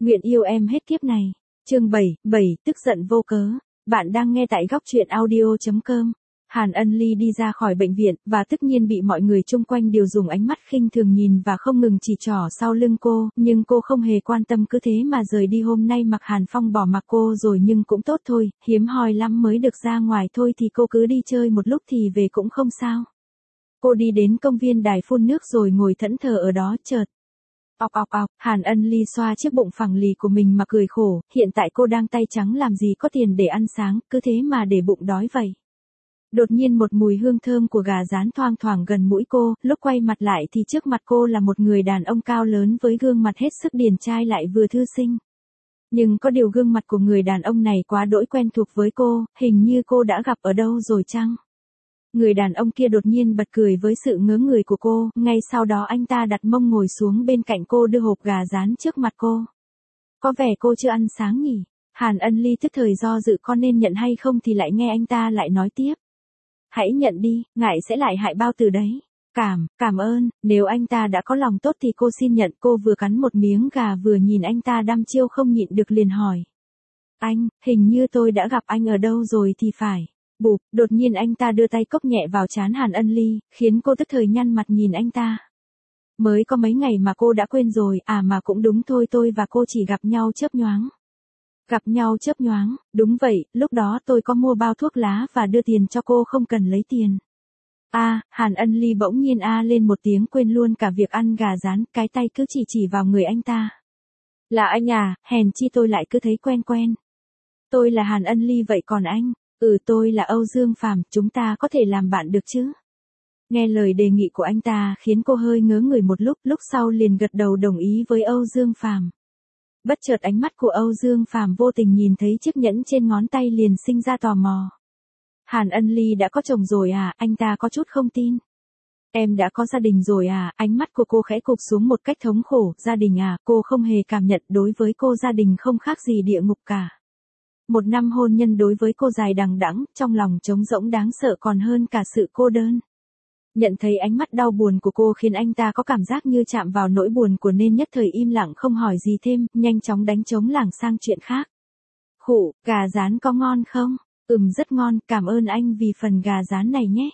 Nguyện yêu em hết kiếp này. Chương 7, tức giận vô cớ. Bạn đang nghe tại góc truyện audio.com. Hàn Ân Ly đi ra khỏi bệnh viện, và tất nhiên bị mọi người chung quanh đều dùng ánh mắt khinh thường nhìn và không ngừng chỉ trỏ sau lưng cô, nhưng cô không hề quan tâm, cứ thế mà rời đi. Hôm nay mặc Hàn Phong bỏ mặc cô rồi nhưng cũng tốt thôi, hiếm hoi lắm mới được ra ngoài thôi thì cô cứ đi chơi một lúc thì về cũng không sao. Cô đi đến công viên đài phun nước rồi ngồi thẫn thờ ở đó, chợt. Hàn Ân Ly xoa chiếc bụng phẳng lì của mình mà cười khổ, hiện tại cô đang tay trắng làm gì có tiền để ăn sáng, cứ thế mà để bụng đói vậy. Đột nhiên một mùi hương thơm của gà rán thoang thoảng gần mũi cô, lúc quay mặt lại thì trước mặt cô là một người đàn ông cao lớn với gương mặt hết sức điển trai lại vừa thư sinh. Nhưng có điều gương mặt của người đàn ông này quá đỗi quen thuộc với cô, hình như cô đã gặp ở đâu rồi chăng? Người đàn ông kia đột nhiên bật cười với sự ngớ người của cô, ngay sau đó anh ta đặt mông ngồi xuống bên cạnh cô đưa hộp gà rán trước mặt cô. Có vẻ cô chưa ăn sáng nhỉ? Hàn Ân Ly tức thời do dự con nên nhận hay không thì lại nghe anh ta lại nói tiếp. Hãy nhận đi, ngại sẽ lại hại bao tử đấy. Cảm ơn, nếu anh ta đã có lòng tốt thì cô xin nhận. Cô vừa cắn một miếng gà vừa nhìn anh ta đăm chiêu không nhịn được liền hỏi. Anh, hình như tôi đã gặp anh ở đâu rồi thì phải. Bụp, đột nhiên anh ta đưa tay cốc nhẹ vào trán Hàn Ân Ly, khiến cô tức thời nhăn mặt nhìn anh ta. Mới có mấy ngày mà cô đã quên rồi, mà cũng đúng thôi, tôi và cô chỉ gặp nhau chớp nhoáng. Gặp nhau chớp nhoáng, đúng vậy, lúc đó tôi có mua bao thuốc lá và đưa tiền cho cô, không cần lấy tiền. Hàn Ân Ly bỗng nhiên lên một tiếng, quên luôn cả việc ăn gà rán, cái tay cứ chỉ vào người anh ta. Là anh à, hèn chi tôi lại cứ thấy quen. Tôi là Hàn Ân Ly, vậy còn anh? Tôi là Âu Dương Phàm, chúng ta có thể làm bạn được chứ? Nghe lời đề nghị của anh ta khiến cô hơi ngớ người một lúc sau liền gật đầu đồng ý với Âu Dương Phàm. Bất chợt ánh mắt của Âu Dương Phàm vô tình nhìn thấy chiếc nhẫn trên ngón tay liền sinh ra tò mò. Hàn Ân Ly đã có chồng rồi à? Anh ta có chút không tin. Em đã có gia đình rồi à? Ánh mắt của cô khẽ cụp xuống một cách thống khổ. Gia đình à? Cô không hề cảm nhận đối với cô gia đình không khác gì địa ngục cả. Một năm hôn nhân đối với cô dài đằng đẵng, trong lòng trống rỗng đáng sợ còn hơn cả sự cô đơn. Nhận thấy ánh mắt đau buồn của cô khiến anh ta có cảm giác như chạm vào nỗi buồn của nên nhất thời im lặng không hỏi gì thêm, nhanh chóng đánh trống lảng sang chuyện khác. Khụ, gà rán có ngon không? Rất ngon, cảm ơn anh vì phần gà rán này nhé.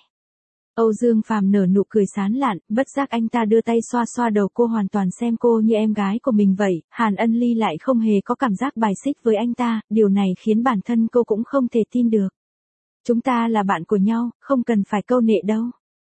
Âu Dương Phàm nở nụ cười sán lạn, bất giác anh ta đưa tay xoa đầu cô, hoàn toàn xem cô như em gái của mình vậy. Hàn Ân Ly lại không hề có cảm giác bài xích với anh ta, điều này khiến bản thân cô cũng không thể tin được. Chúng ta là bạn của nhau, không cần phải câu nệ đâu.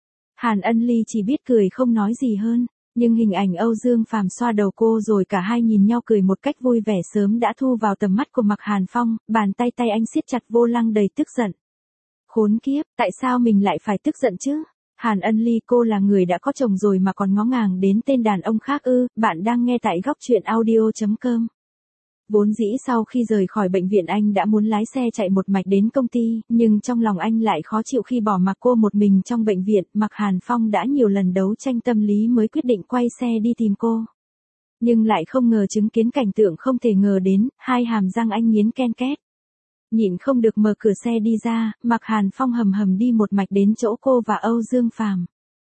Hàn Ân Ly chỉ biết cười không nói gì hơn, nhưng hình ảnh Âu Dương Phàm xoa đầu cô rồi cả hai nhìn nhau cười một cách vui vẻ sớm đã thu vào tầm mắt của Mạc Hàn Phong, bàn tay anh siết chặt vô lăng đầy tức giận. Khốn kiếp, tại sao mình lại phải tức giận chứ? Hàn Ân Ly, cô là người đã có chồng rồi mà còn ngó ngàng đến tên đàn ông khác ư? Bạn đang nghe tại góc truyện audio.com. Vốn dĩ sau khi rời khỏi bệnh viện anh đã muốn lái xe chạy một mạch đến công ty, nhưng trong lòng anh lại khó chịu khi bỏ mặc cô một mình trong bệnh viện. Mạc Hàn Phong đã nhiều lần đấu tranh tâm lý mới quyết định quay xe đi tìm cô. Nhưng lại không ngờ chứng kiến cảnh tượng không thể ngờ đến, hai hàm răng anh nghiến ken két. Nhịn không được mở cửa xe đi ra, Mạc Hàn Phong hầm đi một mạch đến chỗ cô và Âu Dương Phàm.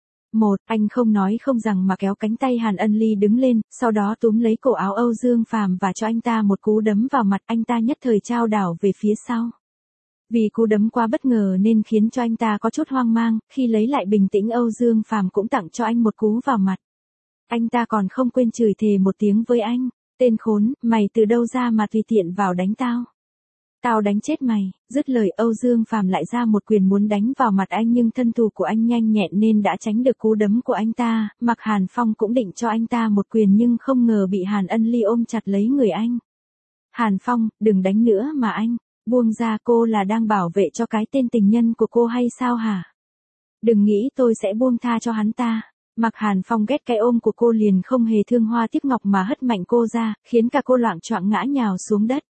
Anh không nói không rằng mà kéo cánh tay Hàn Ân Ly đứng lên, sau đó túm lấy cổ áo Âu Dương Phàm và cho anh ta một cú đấm vào mặt. Anh ta nhất thời chao đảo về phía sau. Vì cú đấm quá bất ngờ nên khiến cho anh ta có chút hoang mang, khi lấy lại bình tĩnh Âu Dương Phàm cũng tặng cho anh một cú vào mặt. Anh ta còn không quên chửi thề một tiếng với anh, tên khốn, mày từ đâu ra mà tùy tiện vào đánh tao? Tao đánh chết mày. Dứt lời Âu Dương Phàm lại ra một quyền muốn đánh vào mặt anh, nhưng thân thủ của anh nhanh nhẹn nên đã tránh được cú đấm của anh ta. Mạc Hàn Phong cũng định cho anh ta một quyền nhưng không ngờ bị Hàn Ân Ly ôm chặt lấy người anh. Hàn Phong, đừng đánh nữa mà anh. Buông ra, cô là đang bảo vệ cho cái tên tình nhân của cô hay sao hả? Đừng nghĩ tôi sẽ buông tha cho hắn ta. Mạc Hàn Phong ghét cái ôm của cô liền không hề thương hoa tiếc ngọc mà hất mạnh cô ra, khiến cả cô loạng choạng ngã nhào xuống đất.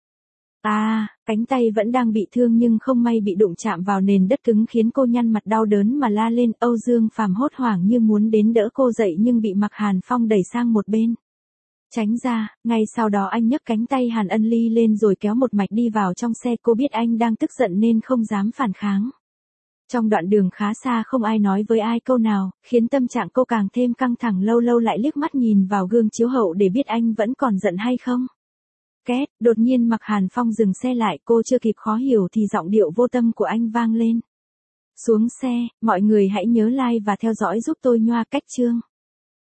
Cánh tay vẫn đang bị thương nhưng không may bị đụng chạm vào nền đất cứng khiến cô nhăn mặt đau đớn mà la lên. Âu Dương Phàm hốt hoảng như muốn đến đỡ cô dậy nhưng bị Mạc Hàn Phong đẩy sang một bên. Tránh ra, ngay sau đó anh nhấc cánh tay Hàn Ân Ly lên rồi kéo một mạch đi vào trong xe. Cô biết anh đang tức giận nên không dám phản kháng. Trong đoạn đường khá xa không ai nói với ai câu nào, khiến tâm trạng cô càng thêm căng thẳng, lâu lâu lại liếc mắt nhìn vào gương chiếu hậu để biết anh vẫn còn giận hay không. Két, đột nhiên Mạc Hàn Phong dừng xe lại, cô chưa kịp khó hiểu thì giọng điệu vô tâm của anh vang lên. Xuống xe, mọi người hãy nhớ like và theo dõi giúp tôi Nhoa Cách Chương.